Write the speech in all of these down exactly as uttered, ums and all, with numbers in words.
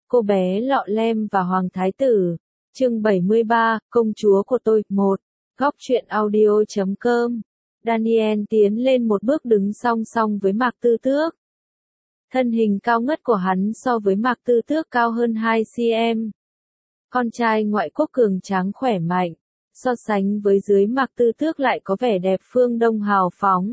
Cô bé lọ lem và Hoàng Thái Tử. Chương bảy mươi ba, Công chúa của tôi. một. Góc truyện audio chấm com. Daniel tiến lên một bước đứng song song với Mạc Tư Tước. Thân hình cao ngất của hắn so với Mạc Tư Tước cao hơn hai xăng-ti-mét. Con trai ngoại quốc cường tráng khỏe mạnh, so sánh với dưới Mạc Tư Tước lại có vẻ đẹp phương đông hào phóng.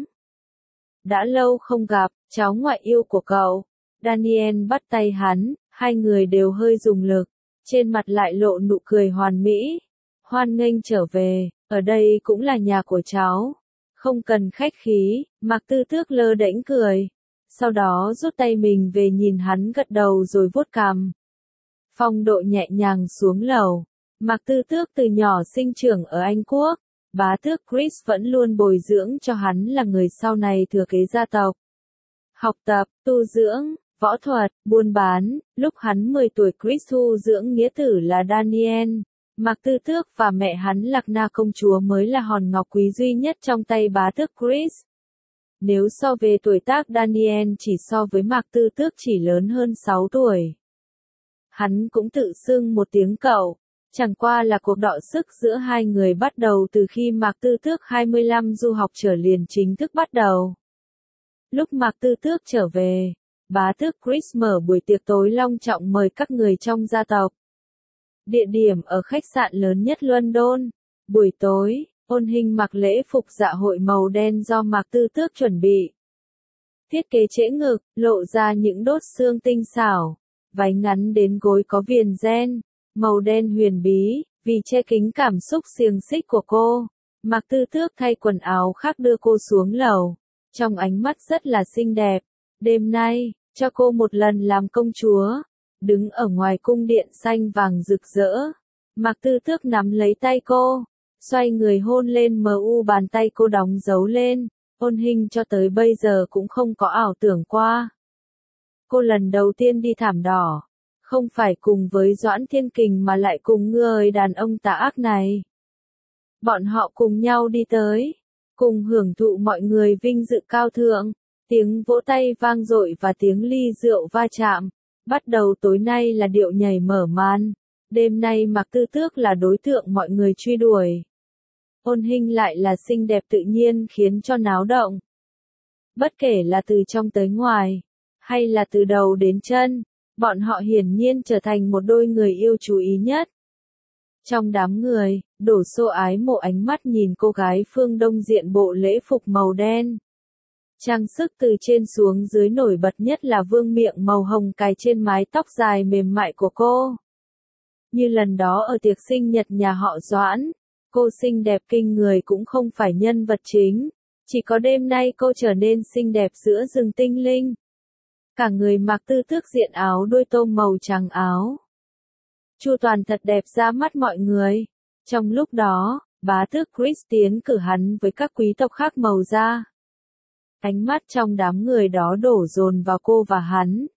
Đã lâu không gặp, cháu ngoại yêu của cậu. Daniel bắt tay hắn, hai người đều hơi dùng lực, trên mặt lại lộ nụ cười hoàn mỹ. Hoan nghênh trở về, ở đây cũng là nhà của cháu. Không cần khách khí, Mạc Tư Tước lơ đễnh cười. Sau đó rút tay mình về nhìn hắn gật đầu rồi vuốt cằm. Phong độ nhẹ nhàng xuống lầu. Mạc Tư Tước từ nhỏ sinh trưởng ở Anh Quốc. Bá tước Chris vẫn luôn bồi dưỡng cho hắn là người sau này thừa kế gia tộc. Học tập, tu dưỡng, võ thuật, buôn bán, lúc hắn mười tuổi Chris thu dưỡng nghĩa tử là Daniel. Mạc Tư Tước và mẹ hắn Lạc Na công chúa mới là hòn ngọc quý duy nhất trong tay bá tước Chris. Nếu so về tuổi tác Daniel chỉ so với Mạc Tư Tước chỉ lớn hơn sáu tuổi. Hắn cũng tự xưng một tiếng cậu. Chẳng qua là cuộc đọ sức giữa hai người bắt đầu từ khi Mạc Tư Tước hai mươi lăm du học trở liền chính thức bắt đầu. Lúc Mạc Tư Tước trở về, bá tước Chris mở buổi tiệc tối long trọng mời các người trong gia tộc. Địa điểm ở khách sạn lớn nhất London. Buổi tối, Ôn Hinh mặc lễ phục dạ hội màu đen do Mạc Tư Tước chuẩn bị. Thiết kế trễ ngực, lộ ra những đốt xương tinh xảo. Váy ngắn đến gối có viền ren, màu đen huyền bí, vì che kín cảm xúc xiềng xích của cô. Mạc Tư Tước thay quần áo khác đưa cô xuống lầu. Trong ánh mắt rất là xinh đẹp. Đêm nay, cho cô một lần làm công chúa. Đứng ở ngoài cung điện xanh vàng rực rỡ. Mạc Tư Tước nắm lấy tay cô. Xoay người hôn lên mờ u bàn tay cô đóng dấu lên. Ôn Hinh cho tới bây giờ cũng không có ảo tưởng qua. Cô lần đầu tiên đi thảm đỏ. Không phải cùng với Doãn Thiên Kình mà lại cùng người đàn ông tà ác này. Bọn họ cùng nhau đi tới. Cùng hưởng thụ mọi người vinh dự cao thượng. Tiếng vỗ tay vang dội và tiếng ly rượu va chạm. Bắt đầu tối nay là điệu nhảy mở màn. Đêm nay Mạc Tư Tước là đối tượng mọi người truy đuổi. Ôn Hinh lại là xinh đẹp tự nhiên khiến cho náo động. Bất kể là từ trong tới ngoài, hay là từ đầu đến chân, bọn họ hiển nhiên trở thành một đôi người yêu chú ý nhất. Trong đám người, đổ xô ái mộ ánh mắt nhìn cô gái phương Đông diện bộ lễ phục màu đen. Trang sức từ trên xuống dưới nổi bật nhất là vương miện màu hồng cài trên mái tóc dài mềm mại của cô. Như lần đó ở tiệc sinh nhật nhà họ Doãn, cô xinh đẹp kinh người cũng không phải nhân vật chính. Chỉ có đêm nay cô trở nên xinh đẹp giữa rừng tinh linh. Cả người Mạc Tư Tước diện áo đuôi tôm màu trắng áo. Chu toàn thật đẹp ra mắt mọi người. Trong lúc đó, bá tước Chris tiến cử hắn với các quý tộc khác màu da. Ánh mắt trong đám người đó đổ dồn vào cô và hắn.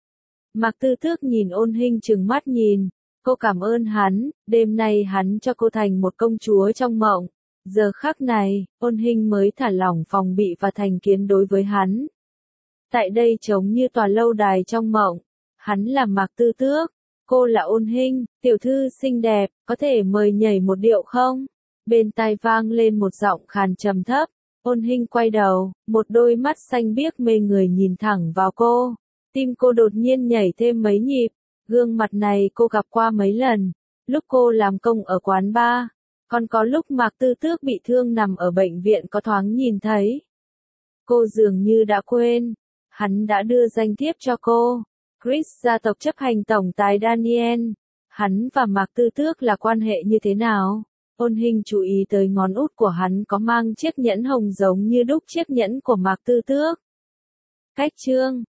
Mạc Tư Tước nhìn Ôn Hinh trừng mắt nhìn. Cô cảm ơn hắn, đêm nay hắn cho cô thành một công chúa trong mộng. Giờ khắc này, Ôn Hinh mới thả lỏng phòng bị và thành kiến đối với hắn. Tại đây trông như tòa lâu đài trong mộng. Hắn là Mạc Tư Tước, cô là Ôn Hinh, tiểu thư xinh đẹp, có thể mời nhảy một điệu không? Bên tai vang lên một giọng khàn trầm thấp. Ôn Hinh quay đầu, một đôi mắt xanh biếc mê người nhìn thẳng vào cô. Tim cô đột nhiên nhảy thêm mấy nhịp. Gương mặt này cô gặp qua mấy lần. Lúc cô làm công ở quán bar. Còn có lúc Mạc Tư Tước bị thương nằm ở bệnh viện có thoáng nhìn thấy. Cô dường như đã quên. Hắn đã đưa danh thiếp cho cô. Chris gia tộc chấp hành tổng tài Daniel. Hắn và Mạc Tư Tước là quan hệ như thế nào? Ôn Hinh chú ý tới ngón út của hắn có mang chiếc nhẫn hồng giống như đúc chiếc nhẫn của Mạc Tư Tước. Cách chương